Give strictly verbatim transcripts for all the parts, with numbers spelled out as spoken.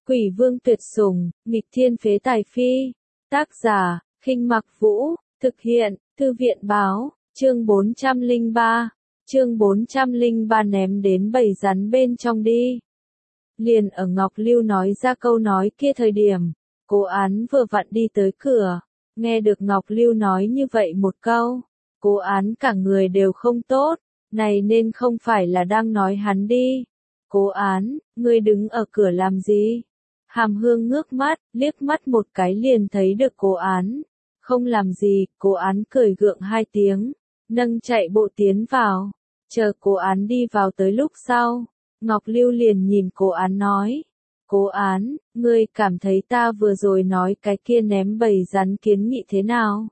Quỷ vương tuyệt sủng, nghịch thiên phế tài phi. Tác giả, Khinh Mặc Vũ, thực hiện, Thư viện báo, chương bốn trăm lẻ ba. Chương bốn trăm lẻ ba ném đến bầy rắn bên trong đi. Liền ở Ngọc Lưu nói ra câu nói kia thời điểm, Cố Án vừa vặn đi tới cửa, nghe được Ngọc Lưu nói như vậy một câu, Cố Án cả người đều không tốt, này nên không phải là đang nói hắn đi. Cố Án, ngươi đứng ở cửa làm gì? Hàm Hương ngước mắt, liếc mắt một cái liền thấy được Cố Án. Không làm gì, Cố Án cười gượng hai tiếng, nâng chạy bộ tiến vào. Chờ Cố Án đi vào tới lúc sau, Ngọc Lưu liền nhìn Cố Án nói. Cố Án, ngươi cảm thấy ta vừa rồi nói cái kia ném bầy rắn kiến nghị thế nào?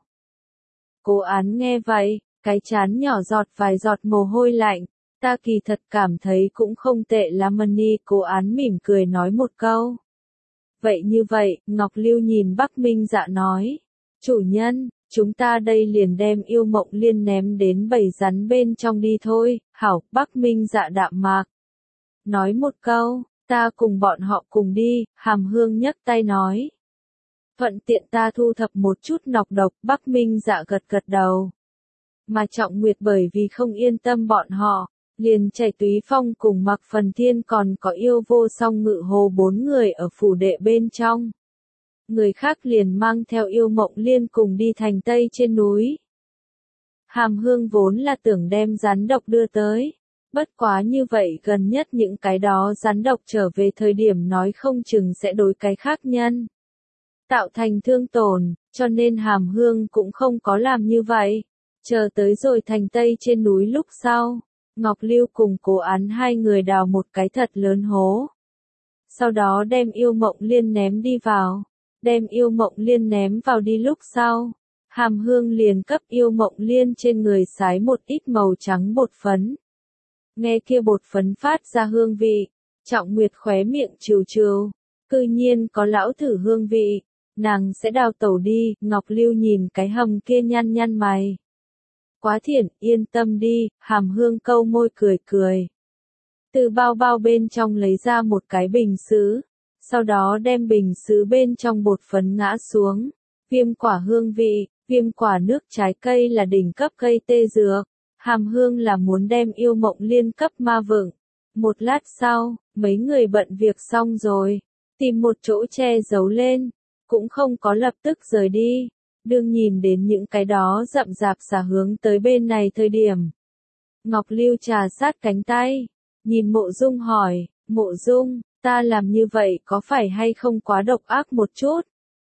Cố Án nghe vậy, cái trán nhỏ giọt vài giọt mồ hôi lạnh. Ta kỳ thật cảm thấy cũng không tệ lắm Mani. Cố Án mỉm cười nói một câu. Vậy như vậy, Ngọc Lưu nhìn Bắc Minh Dạ nói. Chủ nhân, chúng ta đây liền đem Yêu Mộng Liên ném đến bầy rắn bên trong đi thôi. Hảo, Bắc Minh Dạ đạm mạc. Nói một câu, ta cùng bọn họ cùng đi. Hàm Hương nhấc tay nói. Thuận tiện ta thu thập một chút nọc độc. Bắc Minh Dạ gật gật đầu. Mà Trọng Nguyệt bởi vì không yên tâm bọn họ, liền chạy Túy Phong cùng Mạc Phần Thiên còn có Yêu Vô Song Ngự Hồ bốn người ở phủ đệ bên trong. Người khác liền mang theo Yêu Mộng Liên cùng đi thành Tây trên núi. Hàm Hương vốn là tưởng đem rắn độc đưa tới. Bất quá như vậy gần nhất những cái đó rắn độc trở về thời điểm nói không chừng sẽ đối cái khác nhân. Tạo thành thương tổn, cho nên Hàm Hương cũng không có làm như vậy. Chờ tới rồi thành Tây trên núi lúc sau, Ngọc Lưu cùng Cố Án hai người đào một cái thật lớn hố. Sau đó đem Yêu Mộng Liên ném đi vào. Đem Yêu Mộng Liên ném vào đi lúc sau, Hàm Hương liền cấp Yêu Mộng Liên trên người sái một ít màu trắng bột phấn. Nghe kia bột phấn phát ra hương vị, Trọng Nguyệt khóe miệng trừ trừ, cư nhiên có lão thử hương vị, nàng sẽ đào tẩu đi. Ngọc Lưu nhìn cái hầm kia nhăn nhăn mày. Quá thiện, yên tâm đi. Hàm Hương câu môi cười cười. Từ bao bao bên trong lấy ra một cái bình sứ, sau đó đem bình sứ bên trong bột phấn ngã xuống. Viêm quả hương vị, viêm quả nước trái cây là đỉnh cấp cây tê dược. Hàm Hương là muốn đem Yêu Mộng Liên cấp ma vựng. Một lát sau, mấy người bận việc xong rồi, tìm một chỗ che giấu lên, cũng không có lập tức rời đi. Đương nhìn đến những cái đó rậm rạp xà hướng tới bên này thời điểm. Ngọc Lưu trà sát cánh tay, nhìn Mộ Dung hỏi, Mộ Dung, ta làm như vậy có phải hay không quá độc ác một chút?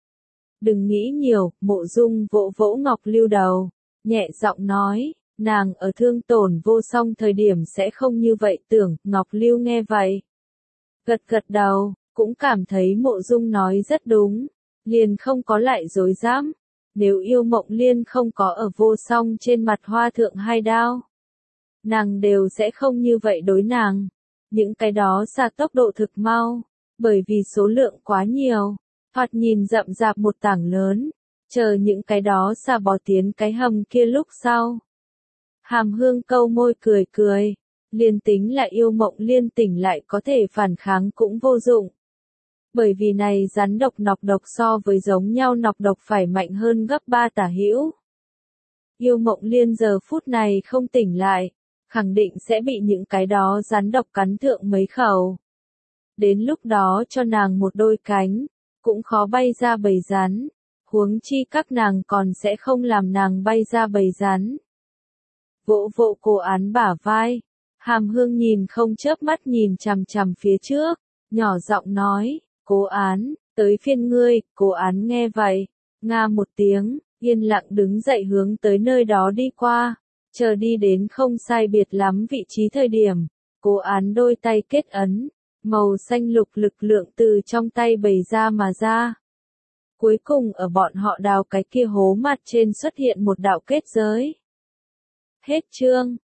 Đừng nghĩ nhiều. Mộ Dung vỗ vỗ Ngọc Lưu đầu, nhẹ giọng nói, nàng ở thương tổn Vô Song thời điểm sẽ không như vậy tưởng. Ngọc Lưu nghe vậy, gật gật đầu, cũng cảm thấy Mộ Dung nói rất đúng, liền không có lại dối dám. Nếu Yêu Mộng Liên không có ở Vô Song trên mặt hoa thượng hai đao, nàng đều sẽ không như vậy đối nàng. Những cái đó xà tốc độ thực mau, bởi vì số lượng quá nhiều, thoạt nhìn rậm rạp một tảng lớn, chờ những cái đó xà bò tiến cái hầm kia lúc sau. Hàm Hương câu môi cười cười, liền tính là Yêu Mộng Liên tỉnh lại có thể phản kháng cũng vô dụng. Bởi vì này rắn độc nọc độc so với giống nhau nọc độc phải mạnh hơn gấp ba tả hữu. Yêu Mộng Liên giờ phút này không tỉnh lại, khẳng định sẽ bị những cái đó rắn độc cắn thượng mấy khẩu. Đến lúc đó cho nàng một đôi cánh, cũng khó bay ra bầy rắn, huống chi các nàng còn sẽ không làm nàng bay ra bầy rắn. Vỗ vỗ Cố Án bả vai, Hàm Hương nhìn không chớp mắt nhìn chằm chằm phía trước, nhỏ giọng nói, Cố Án, tới phiên ngươi. Cố Án nghe vậy, nga một tiếng, yên lặng đứng dậy hướng tới nơi đó đi qua. Chờ đi đến không sai biệt lắm vị trí thời điểm, Cố Án đôi tay kết ấn, màu xanh lục lực lượng từ trong tay bày ra mà ra. Cuối cùng ở bọn họ đào cái kia hố mặt trên xuất hiện một đạo kết giới. Hết chương.